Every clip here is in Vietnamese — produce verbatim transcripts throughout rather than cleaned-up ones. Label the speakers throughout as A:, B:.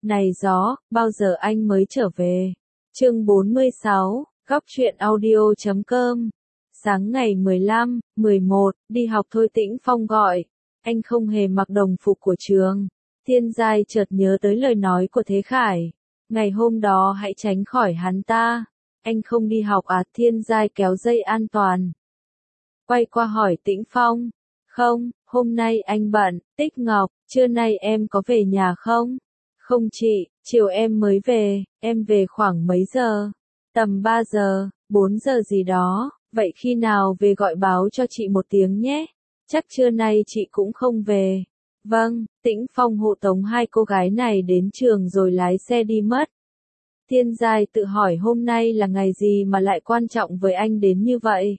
A: Này gió, bao giờ anh mới trở về? Chương bốn mươi sáu, góc truyện audio chấm com. Sáng ngày mười lăm, mười một, đi học thôi Tĩnh Phong gọi. Anh không hề mặc đồng phục của trường. Thiên Giai chợt nhớ tới lời nói của Thế Khải. Ngày hôm đó hãy tránh khỏi hắn ta. Anh không đi học à? Thiên Giai kéo dây an toàn. Quay qua hỏi Tĩnh Phong. Không, hôm nay anh bận. Tích Ngọc, trưa nay em có về nhà không? Không chị, chiều em mới về, em về khoảng mấy giờ? Tầm ba giờ, bốn giờ gì đó, vậy khi nào về gọi báo cho chị một tiếng nhé. Chắc trưa nay chị cũng không về. Vâng, Tĩnh Phong hộ tống hai cô gái này đến trường rồi lái xe đi mất. Thiên Giai tự hỏi hôm nay là ngày gì mà lại quan trọng với anh đến như vậy.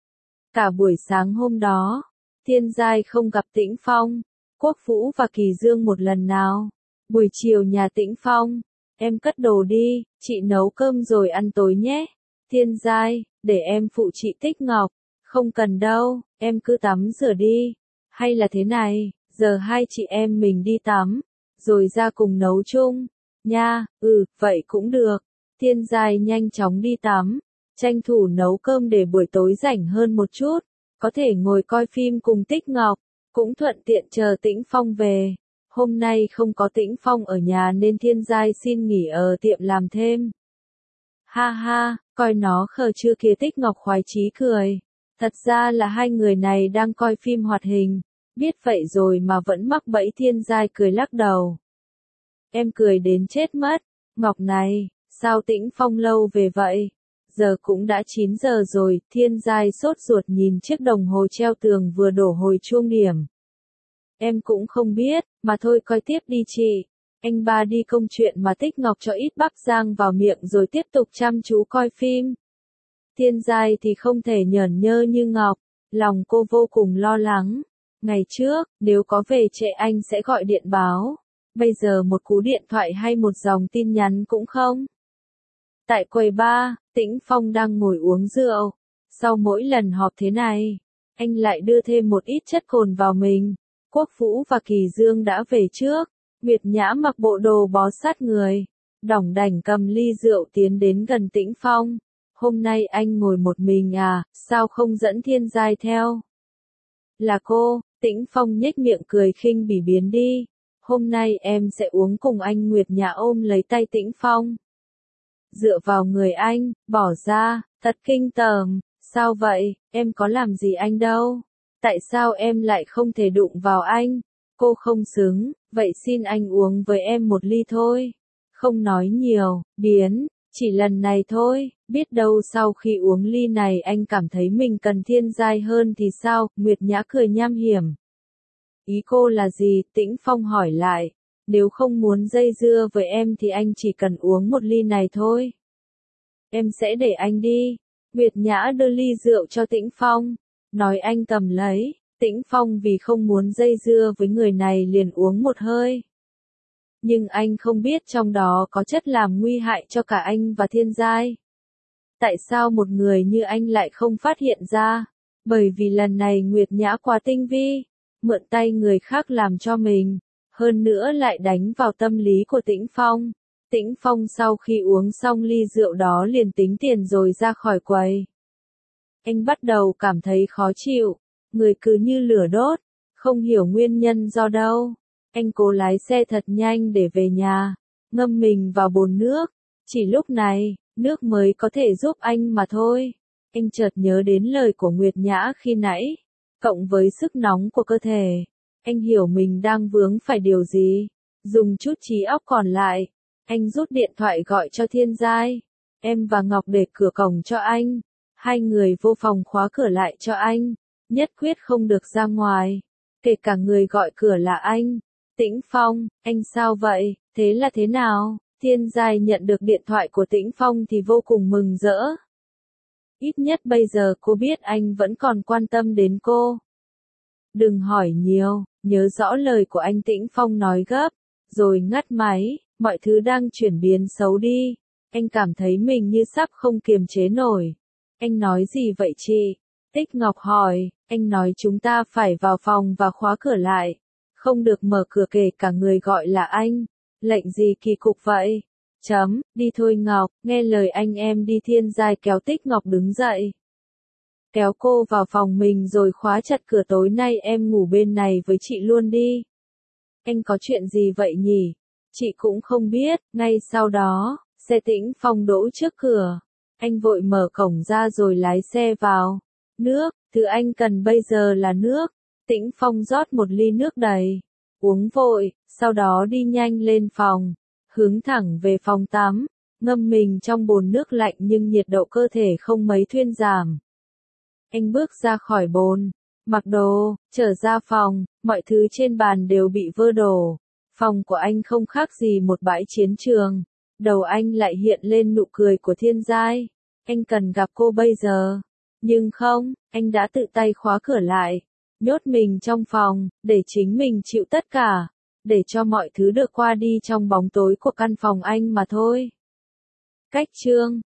A: Cả buổi sáng hôm đó, Thiên Giai không gặp Tĩnh Phong, Quốc Vũ và Kỳ Dương một lần nào. Buổi chiều nhà Tĩnh Phong, em cất đồ đi, chị nấu cơm rồi ăn tối nhé. Thiên Giai, để em phụ chị Tích Ngọc. Không cần đâu, em cứ tắm rửa đi. Hay là thế này, giờ hai chị em mình đi tắm, rồi ra cùng nấu chung. Nha, ừ, vậy cũng được. Thiên Giai nhanh chóng đi tắm, tranh thủ nấu cơm để buổi tối rảnh hơn một chút, có thể ngồi coi phim cùng Tích Ngọc, cũng thuận tiện chờ Tĩnh Phong về. Hôm nay không có Tĩnh Phong ở nhà nên Thiên Giai xin nghỉ ở tiệm làm thêm. Ha ha, coi nó khờ chưa kia. Tích Ngọc khoái chí cười. Thật ra là hai người này đang coi phim hoạt hình. Biết vậy rồi mà vẫn mắc bẫy. Thiên Giai cười lắc đầu. Em cười đến chết mất. Ngọc này, sao Tĩnh Phong lâu về vậy? Giờ cũng đã chín giờ rồi. Thiên Giai sốt ruột nhìn chiếc đồng hồ treo tường vừa đổ hồi chuông điểm. Em cũng không biết, mà thôi coi tiếp đi chị. Anh ba đi công chuyện mà. Tích Ngọc cho ít bắp rang vào miệng rồi tiếp tục chăm chú coi phim. Thiên Giai thì không thể nhởn nhơ như Ngọc, lòng cô vô cùng lo lắng. Ngày trước, nếu có về trễ anh sẽ gọi điện báo. Bây giờ một cú điện thoại hay một dòng tin nhắn cũng không. Tại quầy bar, Tĩnh Phong đang ngồi uống rượu. Sau mỗi lần họp thế này, anh lại đưa thêm một ít chất cồn vào mình. Quốc Vũ và Kỳ Dương đã về trước. Nguyệt Nhã mặc bộ đồ bó sát người, đỏng đảnh cầm ly rượu tiến đến gần Tĩnh Phong. Hôm nay anh ngồi một mình à, sao không dẫn Thiên Giai theo? Là cô. Tĩnh Phong nhếch miệng cười khinh bỉ. Biến đi. Hôm nay em sẽ uống cùng anh. Nguyệt Nhã ôm lấy tay Tĩnh Phong, dựa vào người anh, bỏ ra, thật kinh tởm. Sao vậy, em có làm gì anh đâu. Tại sao em lại không thể đụng vào anh? Cô không xứng, vậy xin anh uống với em một ly thôi. Không nói nhiều, biến, chỉ lần này thôi, biết đâu sau khi uống ly này anh cảm thấy mình cần Thiên Giai hơn thì sao? Nguyệt Nhã cười nham hiểm. Ý cô là gì? Tĩnh Phong hỏi lại. Nếu không muốn dây dưa với em thì anh chỉ cần uống một ly này thôi. Em sẽ để anh đi. Nguyệt Nhã đưa ly rượu cho Tĩnh Phong, nói anh cầm lấy. Tĩnh Phong vì không muốn dây dưa với người này liền uống một hơi. Nhưng anh không biết trong đó có chất làm nguy hại cho cả anh và Thiên Giai. Tại sao một người như anh lại không phát hiện ra? Bởi vì lần này Nguyệt Nhã quá tinh vi, mượn tay người khác làm cho mình, hơn nữa lại đánh vào tâm lý của Tĩnh Phong. Tĩnh Phong sau khi uống xong ly rượu đó liền tính tiền rồi ra khỏi quầy. Anh bắt đầu cảm thấy khó chịu. Người cứ như lửa đốt, không hiểu nguyên nhân do đâu. Anh cố lái xe thật nhanh để về nhà, ngâm mình vào bồn nước. Chỉ lúc này, nước mới có thể giúp anh mà thôi. Anh chợt nhớ đến lời của Nguyệt Nhã khi nãy, cộng với sức nóng của cơ thể. Anh hiểu mình đang vướng phải điều gì. Dùng chút trí óc còn lại, anh rút điện thoại gọi cho Thiên Giai. Em và Ngọc để cửa cổng cho anh. Hai người vô phòng khóa cửa lại cho anh. Nhất quyết không được ra ngoài, kể cả người gọi cửa là anh. Tĩnh Phong, anh sao vậy, thế là thế nào? Thiên Giai nhận được điện thoại của Tĩnh Phong thì vô cùng mừng rỡ. Ít nhất bây giờ cô biết anh vẫn còn quan tâm đến cô. Đừng hỏi nhiều, nhớ rõ lời của anh. Tĩnh Phong nói gấp, rồi ngắt máy. Mọi thứ đang chuyển biến xấu đi. Anh cảm thấy mình như sắp không kiềm chế nổi. Anh nói gì vậy chị? Tích Ngọc hỏi. Anh nói chúng ta phải vào phòng và khóa cửa lại. Không được mở cửa kể cả người gọi là anh. Lệnh gì kỳ cục vậy? Chấm, đi thôi Ngọc, nghe lời anh em đi. Thiên Giai kéo Tích Ngọc đứng dậy. Kéo cô vào phòng mình rồi khóa chặt cửa. Tối nay em ngủ bên này với chị luôn đi. Anh có chuyện gì vậy nhỉ? Chị cũng không biết. Ngay sau đó, xe Tĩnh Phong đỗ trước cửa. Anh vội mở cổng ra rồi lái xe vào. Nước, thứ anh cần bây giờ là nước. Tĩnh Phong rót một ly nước đầy. Uống vội, sau đó đi nhanh lên phòng. Hướng thẳng về phòng tắm. Ngâm mình trong bồn nước lạnh nhưng nhiệt độ cơ thể không mấy thuyên giảm. Anh bước ra khỏi bồn. Mặc đồ, trở ra phòng, mọi thứ trên bàn đều bị vơ đổ. Phòng của anh không khác gì một bãi chiến trường. Đầu anh lại hiện lên nụ cười của Thiên Giai. Anh cần gặp cô bây giờ. Nhưng không, anh đã tự tay khóa cửa lại. Nhốt mình trong phòng, để chính mình chịu tất cả. Để cho mọi thứ được qua đi trong bóng tối của căn phòng anh mà thôi. Cách chương